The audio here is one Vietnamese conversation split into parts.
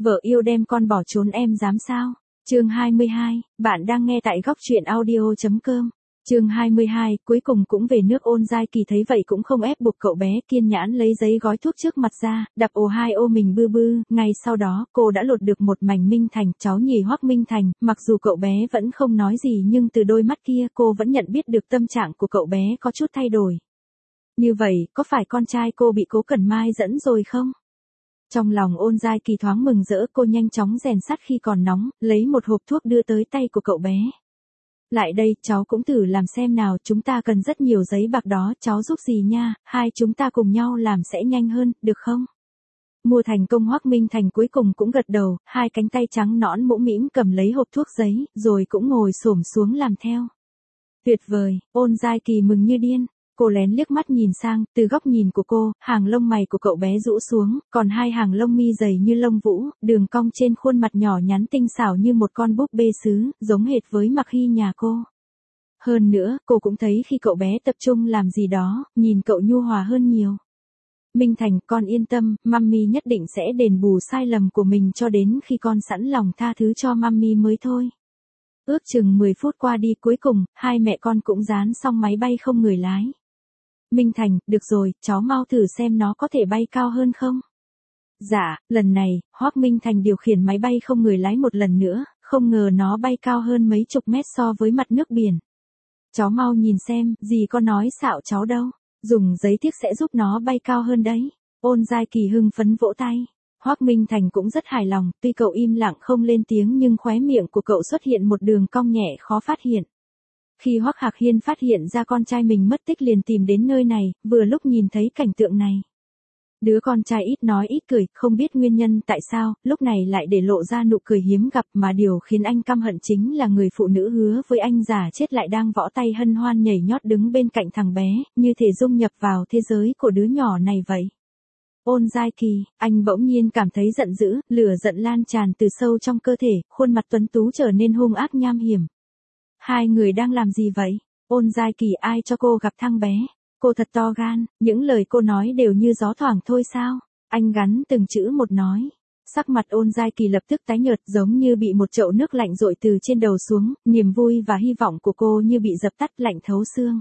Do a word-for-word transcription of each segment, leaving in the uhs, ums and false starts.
Vợ yêu đem con bỏ trốn em dám sao? Chương hai mươi hai, bạn đang nghe tại góc truyện audio chấm com. Chương hai mươi hai, cuối cùng cũng về nước. Ôn Giai Kỳ thấy vậy cũng không ép buộc cậu bé, kiên nhẫn lấy giấy gói thuốc trước mặt ra, đập ồ hai ô mình bư bư, ngay sau đó, cô đã lột được một mảnh Minh Thành, cháu nhì Hoắc Minh Thành, mặc dù cậu bé vẫn không nói gì nhưng từ đôi mắt kia cô vẫn nhận biết được tâm trạng của cậu bé có chút thay đổi. Như vậy, có phải con trai cô bị Cố Cẩn Mai dẫn rồi không? Trong lòng Ôn Giai Kỳ thoáng mừng rỡ, cô nhanh chóng rèn sắt khi còn nóng, lấy một hộp thuốc đưa tới tay của cậu bé. Lại đây, cháu cũng thử làm xem nào, chúng ta cần rất nhiều giấy bạc đó, cháu giúp gì nha, hai chúng ta cùng nhau làm sẽ nhanh hơn, được không? Mua thành công. Hoắc Minh Thành cuối cùng cũng gật đầu, hai cánh tay trắng nõn mũm mĩm cầm lấy hộp thuốc giấy, rồi cũng ngồi xổm xuống làm theo. Tuyệt vời, Ôn Giai Kỳ mừng như điên. Cô lén liếc mắt nhìn sang, từ góc nhìn của cô, hàng lông mày của cậu bé rũ xuống, còn hai hàng lông mi dày như lông vũ, đường cong trên khuôn mặt nhỏ nhắn tinh xảo như một con búp bê sứ, giống hệt với Mặc Hy nhà cô. Hơn nữa, cô cũng thấy khi cậu bé tập trung làm gì đó, nhìn cậu nhu hòa hơn nhiều. Minh Thành, con yên tâm, Mummy nhất định sẽ đền bù sai lầm của mình cho đến khi con sẵn lòng tha thứ cho Mummy mới thôi. Ước chừng mười phút qua đi, cuối cùng, hai mẹ con cũng dán xong máy bay không người lái. Minh Thành, được rồi, cháu mau thử xem nó có thể bay cao hơn không? Dạ, lần này, Hoắc Minh Thành điều khiển máy bay không người lái một lần nữa, không ngờ nó bay cao hơn mấy chục mét so với mặt nước biển. Cháu mau nhìn xem, dì có nói xạo cháu đâu, dùng giấy thiếc sẽ giúp nó bay cao hơn đấy. Ôn Giai Kỳ hưng phấn vỗ tay. Hoắc Minh Thành cũng rất hài lòng, tuy cậu im lặng không lên tiếng nhưng khóe miệng của cậu xuất hiện một đường cong nhẹ khó phát hiện. Khi Hoắc Hạc Hiên phát hiện ra con trai mình mất tích liền tìm đến nơi này, vừa lúc nhìn thấy cảnh tượng này. Đứa con trai ít nói ít cười, không biết nguyên nhân tại sao, lúc này lại để lộ ra nụ cười hiếm gặp, mà điều khiến anh căm hận chính là người phụ nữ hứa với anh già chết lại đang võ tay hân hoan nhảy nhót đứng bên cạnh thằng bé, như thể dung nhập vào thế giới của đứa nhỏ này vậy. Ôn Giai Kỳ, anh bỗng nhiên cảm thấy giận dữ, lửa giận lan tràn từ sâu trong cơ thể, khuôn mặt tuấn tú trở nên hung ác nham hiểm. Hai người đang làm gì vậy? Ôn Giai Kỳ, ai cho cô gặp thằng bé? Cô thật to gan, những lời cô nói đều như gió thoảng thôi sao? Anh gắn từng chữ một nói. Sắc mặt Ôn Giai Kỳ lập tức tái nhợt, giống như bị một chậu nước lạnh dội từ trên đầu xuống, niềm vui và hy vọng của cô như bị dập tắt, lạnh thấu xương.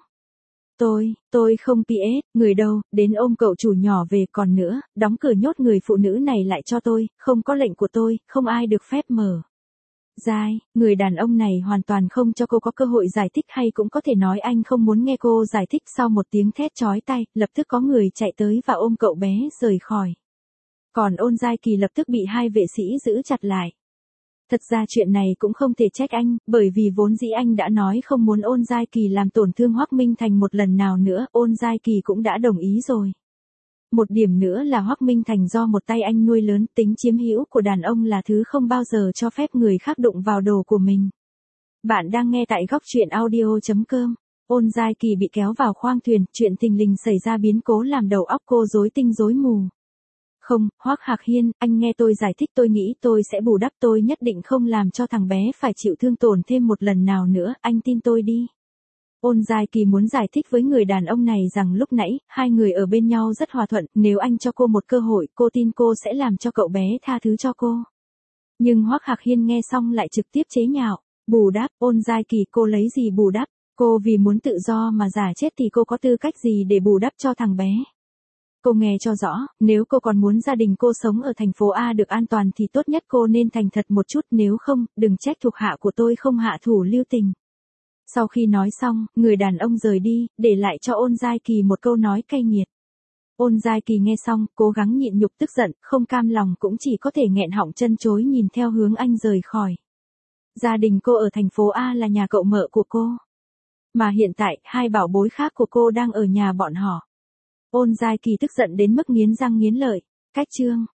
Tôi, tôi không pê ét, người đâu, đến ôm cậu chủ nhỏ về, còn nữa, đóng cửa nhốt người phụ nữ này lại cho tôi, không có lệnh của tôi, không ai được phép mở. Giai, người đàn ông này hoàn toàn không cho cô có cơ hội giải thích, hay cũng có thể nói anh không muốn nghe cô giải thích. Sau một tiếng thét chói tai, lập tức có người chạy tới và ôm cậu bé rời khỏi. Còn Ôn Giai Kỳ lập tức bị hai vệ sĩ giữ chặt lại. Thật ra chuyện này cũng không thể trách anh, bởi vì vốn dĩ anh đã nói không muốn Ôn Giai Kỳ làm tổn thương Hoắc Minh Thành một lần nào nữa, Ôn Giai Kỳ cũng đã đồng ý rồi. Một điểm nữa là Hoắc Minh Thành do một tay anh nuôi lớn, tính chiếm hữu của đàn ông là thứ không bao giờ cho phép người khác đụng vào đồ của mình. Bạn đang nghe tại góc truyện audio chấm com. Ôn Giai Kỳ bị kéo vào khoang thuyền, chuyện thình lình xảy ra biến cố làm đầu óc cô rối tinh rối mù. Không, Hoắc Hạc Hiên, anh nghe tôi giải thích, tôi nghĩ tôi sẽ bù đắp, tôi nhất định không làm cho thằng bé phải chịu thương tổn thêm một lần nào nữa, anh tin tôi đi. Ôn Giai Kỳ muốn giải thích với người đàn ông này rằng lúc nãy, hai người ở bên nhau rất hòa thuận, nếu anh cho cô một cơ hội, cô tin cô sẽ làm cho cậu bé tha thứ cho cô. Nhưng Hoắc Hạc Hiên nghe xong lại trực tiếp chế nhạo, bù đắp, Ôn Giai Kỳ, cô lấy gì bù đắp, cô vì muốn tự do mà giả chết thì cô có tư cách gì để bù đắp cho thằng bé. Cô nghe cho rõ, nếu cô còn muốn gia đình cô sống ở thành phố A được an toàn thì tốt nhất cô nên thành thật một chút, nếu không, đừng trách thuộc hạ của tôi không hạ thủ lưu tình. Sau khi nói xong, người đàn ông rời đi, để lại cho Ôn Giai Kỳ một câu nói cay nghiệt. Ôn Giai Kỳ nghe xong, cố gắng nhịn nhục tức giận, không cam lòng cũng chỉ có thể nghẹn họng chân chối nhìn theo hướng anh rời khỏi. Gia đình cô ở thành phố A là nhà cậu mợ của cô. Mà hiện tại, hai bảo bối khác của cô đang ở nhà bọn họ. Ôn Giai Kỳ tức giận đến mức nghiến răng nghiến lợi. Cách chương.